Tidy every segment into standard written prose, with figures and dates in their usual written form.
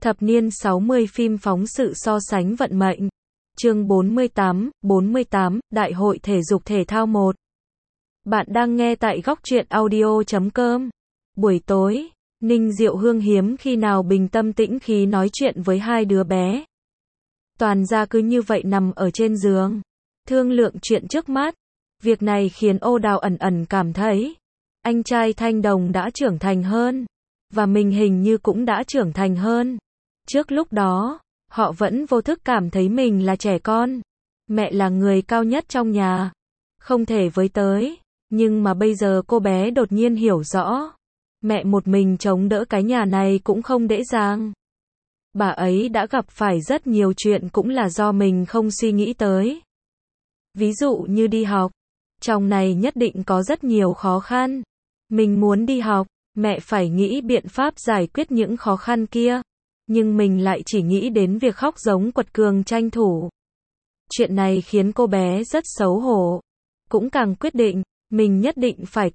Thập niên 60 phim phóng sự so sánh vận mệnh. Chương 48, Đại hội thể dục thể thao 1. Bạn đang nghe tại góc truyện audio.com. Buổi tối, Ninh Diệu Hương hiếm khi nào bình tâm tĩnh khí nói chuyện với hai đứa bé. Toàn ra cứ như vậy nằm ở trên giường, thương lượng chuyện trước mắt. Việc này khiến Ô Đào ẩn ẩn cảm thấy, anh trai Thanh Đồng đã trưởng thành hơn, và mình hình như cũng đã trưởng thành hơn. Trước lúc đó, họ vẫn vô thức cảm thấy mình là trẻ con. Mẹ là người cao nhất trong nhà, không thể với tới. Nhưng mà bây giờ cô bé đột nhiên hiểu rõ, mẹ một mình chống đỡ cái nhà này cũng không dễ dàng. Bà ấy đã gặp phải rất nhiều chuyện cũng là do mình không suy nghĩ tới. Ví dụ như đi học, trong này nhất định có rất nhiều khó khăn. Mình muốn đi học, mẹ phải nghĩ biện pháp giải quyết những khó khăn kia. Nhưng mình lại chỉ nghĩ đến việc khóc giống quật cường tranh thủ. Chuyện này khiến cô bé rất xấu hổ. Cũng càng quyết định, mình nhất định phải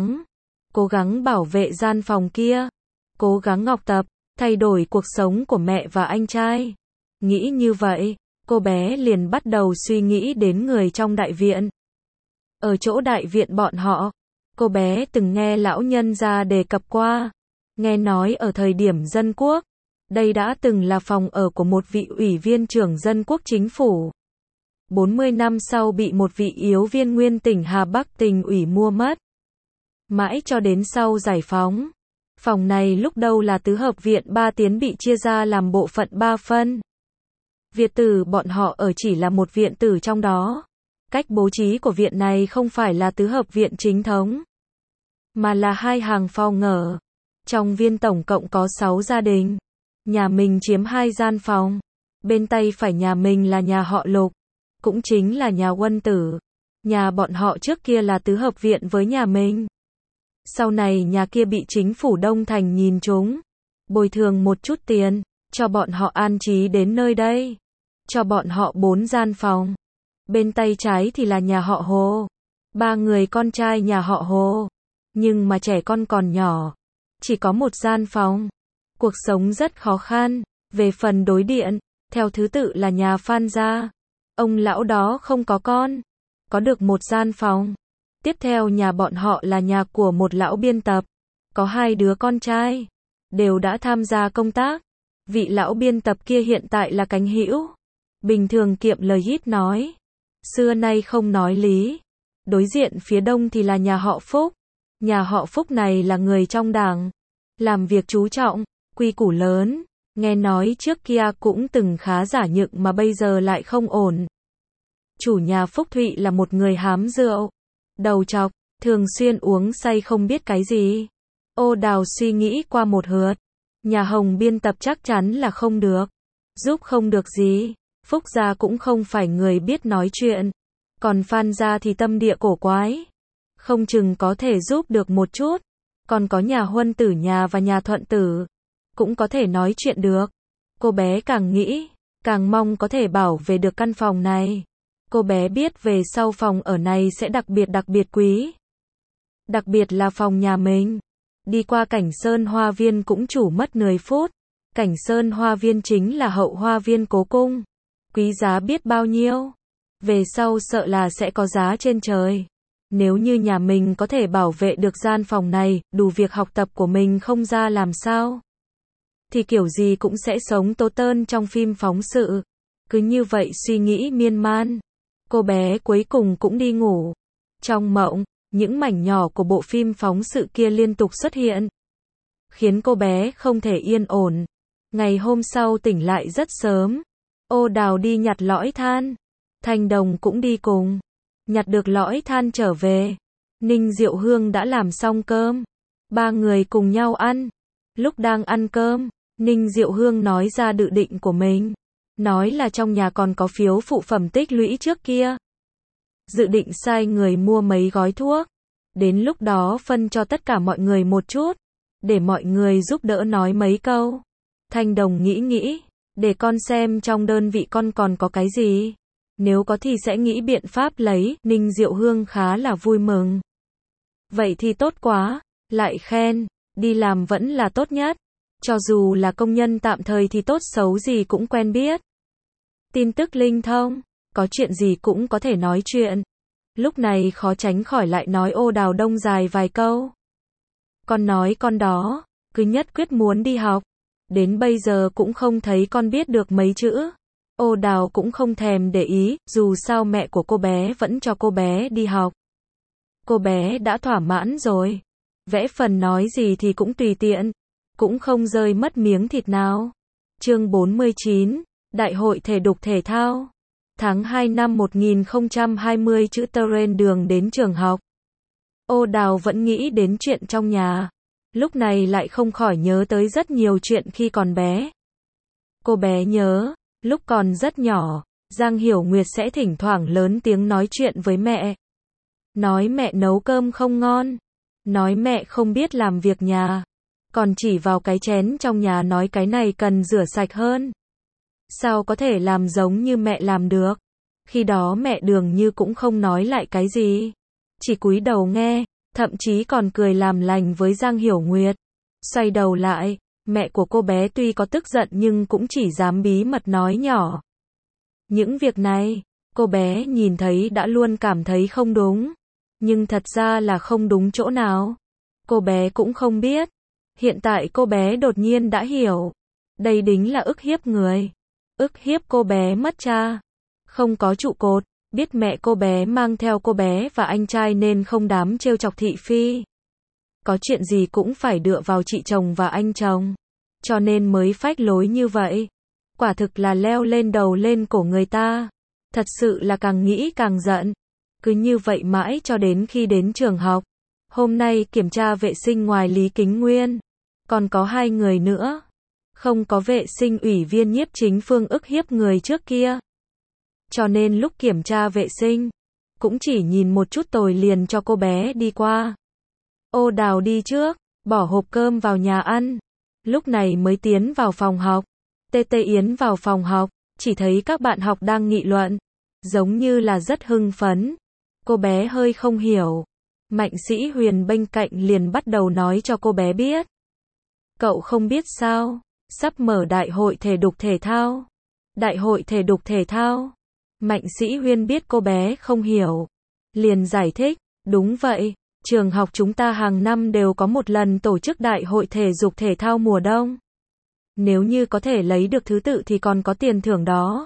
cố gắng bảo vệ gian phòng kia, cố gắng học tập, thay đổi cuộc sống của mẹ và anh trai. Nghĩ như vậy, cô bé liền bắt đầu suy nghĩ đến người trong đại viện. Ở chỗ đại viện bọn họ, cô bé từng nghe lão nhân gia đề cập qua, nghe nói ở thời điểm dân quốc, đây đã từng là phòng ở của một vị ủy viên trưởng dân quốc chính phủ. 40 năm sau bị một vị yếu viên nguyên tỉnh Hà Bắc tỉnh ủy mua mất. Mãi cho đến sau giải phóng, phòng này lúc đầu là tứ hợp viện 3 tiến bị chia ra làm bộ phận 3 phân. Viện tử bọn họ ở chỉ là một viện tử trong đó. Cách bố trí của viện này không phải là tứ hợp viện chính thống, mà là 2 hàng phòng ở. Trong viên tổng cộng có 6 gia đình. Nhà mình chiếm 2 gian phòng. Bên tay phải nhà mình là nhà họ Lục, cũng chính là nhà Huân Tử. Nhà bọn họ trước kia là tứ hợp viện với nhà mình. Sau này nhà kia bị chính phủ Đông Thành nhìn trúng, bồi thường một chút tiền, cho bọn họ an trí đến nơi đây. Cho bọn họ 4 gian phòng. Bên tay trái thì là nhà họ Hồ. 3 người con trai nhà họ Hồ. Nhưng mà trẻ con còn nhỏ, chỉ có 1 gian phòng. Cuộc sống rất khó khăn. Về phần đối điện, theo thứ tự là nhà Phan gia. Ông lão đó không có con, có được 1 gian phòng. Tiếp theo nhà bọn họ là nhà của một lão biên tập, có 2 đứa con trai, đều đã tham gia công tác. Vị lão biên tập kia hiện tại là cánh hữu, bình thường kiệm lời ít nói, xưa nay không nói lý. Đối diện phía đông thì là nhà họ Phúc. Nhà họ Phúc này là người trong đảng, làm việc chú trọng, quy củ lớn. Nghe nói trước kia cũng từng khá giả nhựng mà bây giờ lại không ổn. Chủ nhà Phúc Thụy là một người hám rượu, đầu trọc, thường xuyên uống say không biết cái gì. Ô Đào suy nghĩ qua một lượt, nhà Hồng biên tập chắc chắn là không được, giúp không được gì. Phúc gia cũng không phải người biết nói chuyện, còn Phan gia thì tâm địa cổ quái, không chừng có thể giúp được một chút. Còn có nhà Huân Tử nhà và nhà Thuận Tử, cũng có thể nói chuyện được. Cô bé càng nghĩ, càng mong có thể bảo vệ được căn phòng này. Cô bé biết về sau phòng ở này sẽ đặc biệt quý. Đặc biệt là phòng nhà mình. Đi qua Cảnh Sơn Hoa Viên cũng chủ mất 10 phút. Cảnh Sơn Hoa Viên chính là hậu hoa viên cố cung. Quý giá biết bao nhiêu. Về sau sợ là sẽ có giá trên trời. Nếu như nhà mình có thể bảo vệ được gian phòng này, đủ việc học tập của mình không ra làm sao, thì kiểu gì cũng sẽ sống tố tơn trong phim phóng sự. Cứ như vậy suy nghĩ miên man, cô bé cuối cùng cũng đi ngủ. Trong mộng, những mảnh nhỏ của bộ phim phóng sự kia liên tục xuất hiện, khiến cô bé không thể yên ổn. Ngày hôm sau tỉnh lại rất sớm, Ô Đào đi nhặt lõi than, Thanh Đồng cũng đi cùng. Nhặt được lõi than trở về, Ninh Diệu Hương đã làm xong cơm. 3 người cùng nhau ăn. Lúc đang ăn cơm, Ninh Diệu Hương nói ra dự định của mình. Nói là trong nhà còn có phiếu phụ phẩm tích lũy trước kia. Dự định sai người mua mấy gói thuốc. Đến lúc đó phân cho tất cả mọi người một chút, để mọi người giúp đỡ nói mấy câu. Thanh Đồng nghĩ, để con xem trong đơn vị con còn có cái gì. Nếu có thì sẽ nghĩ biện pháp lấy. Ninh Diệu Hương khá là vui mừng. Vậy thì tốt quá, lại khen, đi làm vẫn là tốt nhất. Cho dù là công nhân tạm thời thì tốt xấu gì cũng quen biết. Tin tức linh thông, có chuyện gì cũng có thể nói chuyện. Lúc này khó tránh khỏi lại nói Ô Đào đông dài vài câu. Con nói con đó, cứ nhất quyết muốn đi học. Đến bây giờ cũng không thấy con biết được mấy chữ. Ô Đào cũng không thèm để ý, dù sao mẹ của cô bé vẫn cho cô bé đi học. Cô bé đã thỏa mãn rồi. Vẽ phần nói gì thì cũng tùy tiện. Cũng không rơi mất miếng thịt nào. Chương 49, Đại hội thể dục thể thao. Tháng 2 năm 1020 chữ Teren đường đến trường học. Ô Đào vẫn nghĩ đến chuyện trong nhà. Lúc này lại không khỏi nhớ tới rất nhiều chuyện khi còn bé. Cô bé nhớ, lúc còn rất nhỏ, Giang Hiểu Nguyệt sẽ thỉnh thoảng lớn tiếng nói chuyện với mẹ. Nói mẹ nấu cơm không ngon. Nói mẹ không biết làm việc nhà. Còn chỉ vào cái chén trong nhà nói cái này cần rửa sạch hơn. Sao có thể làm giống như mẹ làm được? Khi đó mẹ Đường Như cũng không nói lại cái gì. Chỉ cúi đầu nghe, thậm chí còn cười làm lành với Giang Hiểu Nguyệt. Xoay đầu lại, mẹ của cô bé tuy có tức giận nhưng cũng chỉ dám bí mật nói nhỏ. Những việc này, cô bé nhìn thấy đã luôn cảm thấy không đúng. Nhưng thật ra là không đúng chỗ nào. Cô bé cũng không biết. Hiện tại cô bé đột nhiên đã hiểu. Đây đính là ức hiếp người. Ức hiếp cô bé mất cha. Không có trụ cột. Biết mẹ cô bé mang theo cô bé và anh trai nên không dám trêu chọc thị phi. Có chuyện gì cũng phải dựa vào chị chồng và anh chồng. Cho nên mới phách lối như vậy. Quả thực là leo lên đầu lên cổ người ta. Thật sự là càng nghĩ càng giận. Cứ như vậy mãi cho đến khi đến trường học. Hôm nay kiểm tra vệ sinh ngoài Lý Kính Nguyên. Còn có 2 người nữa. Không có vệ sinh ủy viên Nhiếp Chính Phương ức hiếp người trước kia. Cho nên lúc kiểm tra vệ sinh, cũng chỉ nhìn một chút tồi liền cho cô bé đi qua. Ô Đào đi trước, bỏ hộp cơm vào nhà ăn. Lúc này mới tiến vào phòng học. TT Yến vào phòng học, chỉ thấy các bạn học đang nghị luận. Giống như là rất hưng phấn. Cô bé hơi không hiểu. Mạnh Sĩ Huyền bên cạnh liền bắt đầu nói cho cô bé biết. Cậu không biết sao, sắp mở đại hội thể dục thể thao. Đại hội thể dục thể thao. Mạnh Sĩ Huyên biết cô bé không hiểu. Liền giải thích, đúng vậy, trường học chúng ta hàng năm đều có một lần tổ chức đại hội thể dục thể thao mùa đông. Nếu như có thể lấy được thứ tự thì còn có tiền thưởng đó.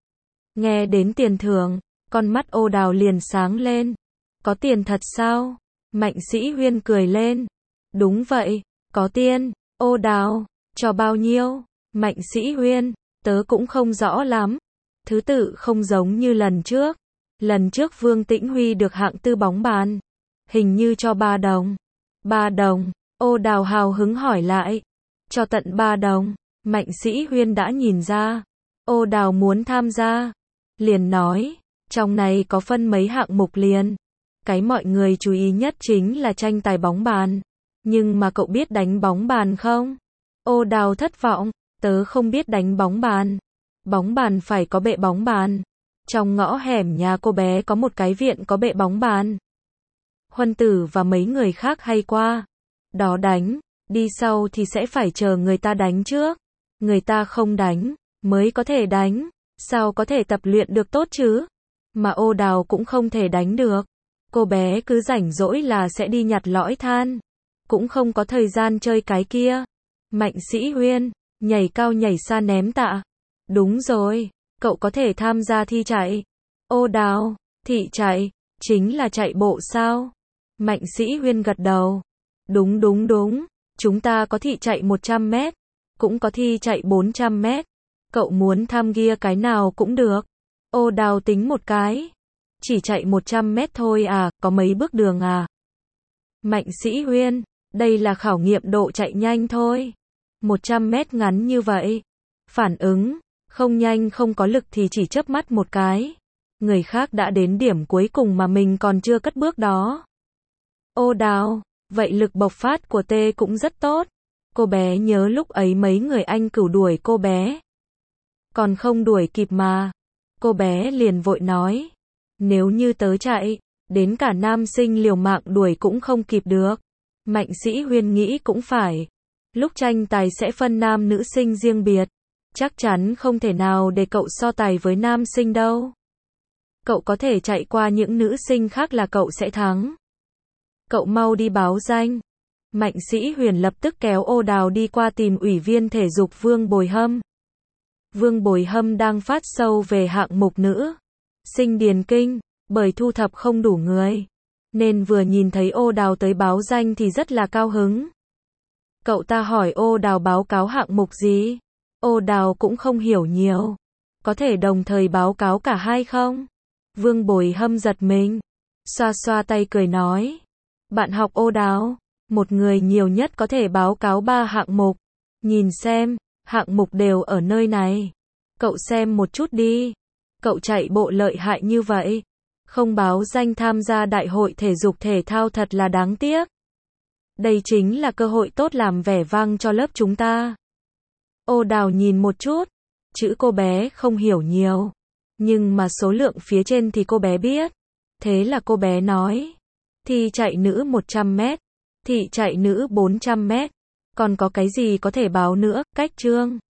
Nghe đến tiền thưởng, con mắt Ô Đào liền sáng lên. Có tiền thật sao? Mạnh Sĩ Huyên cười lên. Đúng vậy, có tiền. Ô Đào, cho bao nhiêu? Mạnh Sĩ Huyên, tớ cũng không rõ lắm. Thứ tự không giống như lần trước. Lần trước Vương Tĩnh Huy được hạng tư bóng bàn. Hình như cho 3 đồng. 3 đồng, Ô Đào hào hứng hỏi lại. Cho tận 3 đồng, Mạnh Sĩ Huyên đã nhìn ra. Ô Đào muốn tham gia. Liền nói, trong này có phân mấy hạng mục liền. Cái mọi người chú ý nhất chính là tranh tài bóng bàn. Nhưng mà cậu biết đánh bóng bàn không? Ô Đào thất vọng, tớ không biết đánh bóng bàn. Bóng bàn phải có bệ bóng bàn. Trong ngõ hẻm nhà cô bé có một cái viện có bệ bóng bàn. Huân Tử và mấy người khác hay qua. Đó đánh, đi sau thì sẽ phải chờ người ta đánh trước. Người ta không đánh, mới có thể đánh. Sao có thể tập luyện được tốt chứ? Mà Ô Đào cũng không thể đánh được. Cô bé cứ rảnh rỗi là sẽ đi nhặt lõi than. Cũng không có thời gian chơi cái kia. Mạnh Sĩ Huyên, nhảy cao nhảy xa ném tạ. Đúng rồi, cậu có thể tham gia thi chạy. Ô Đào, thị chạy, chính là chạy bộ sao? Mạnh Sĩ Huyên gật đầu. Đúng đúng đúng, chúng ta có thi chạy 100 mét, cũng có thi chạy 400 mét. Cậu muốn tham gia cái nào cũng được. Ô Đào tính một cái. Chỉ chạy 100 mét thôi à, có mấy bước đường à? Mạnh Sĩ Huyên, đây là khảo nghiệm độ chạy nhanh thôi. 100 mét ngắn như vậy. Phản ứng, không nhanh không có lực thì chỉ chớp mắt một cái. Người khác đã đến điểm cuối cùng mà mình còn chưa cất bước đó. Ô Đào, vậy lực bộc phát của T cũng rất tốt. Cô bé nhớ lúc ấy mấy người anh cửu đuổi cô bé. Còn không đuổi kịp mà. Cô bé liền vội nói. Nếu như tớ chạy, đến cả nam sinh liều mạng đuổi cũng không kịp được. Mạnh Sĩ Huyên nghĩ cũng phải. Lúc tranh tài sẽ phân nam nữ sinh riêng biệt. Chắc chắn không thể nào để cậu so tài với nam sinh đâu. Cậu có thể chạy qua những nữ sinh khác là cậu sẽ thắng. Cậu mau đi báo danh. Mạnh Sĩ Huyền lập tức kéo Ô Đào đi qua tìm ủy viên thể dục Vương Bồi Hâm. Vương Bồi Hâm đang phát sâu về hạng mục nữ sinh điền kinh, bởi thu thập không đủ người, nên vừa nhìn thấy Ô Đào tới báo danh thì rất là cao hứng. Cậu ta hỏi Ô Đào báo cáo hạng mục gì? Ô Đào cũng không hiểu nhiều. Có thể đồng thời báo cáo cả hai không? Vương Bồi Hâm giật mình, xoa xoa tay cười nói. Bạn học Ô Đào, một người nhiều nhất có thể báo cáo 3 hạng mục. Nhìn xem, hạng mục đều ở nơi này. Cậu xem một chút đi. Cậu chạy bộ lợi hại như vậy, không báo danh tham gia đại hội thể dục thể thao thật là đáng tiếc. Đây chính là cơ hội tốt làm vẻ vang cho lớp chúng ta. Ô Đào nhìn một chút, chữ cô bé không hiểu nhiều, nhưng mà số lượng phía trên thì cô bé biết. Thế là cô bé nói, thi chạy nữ 100 mét, thi chạy nữ 400 mét, còn có cái gì có thể báo nữa, cách chương.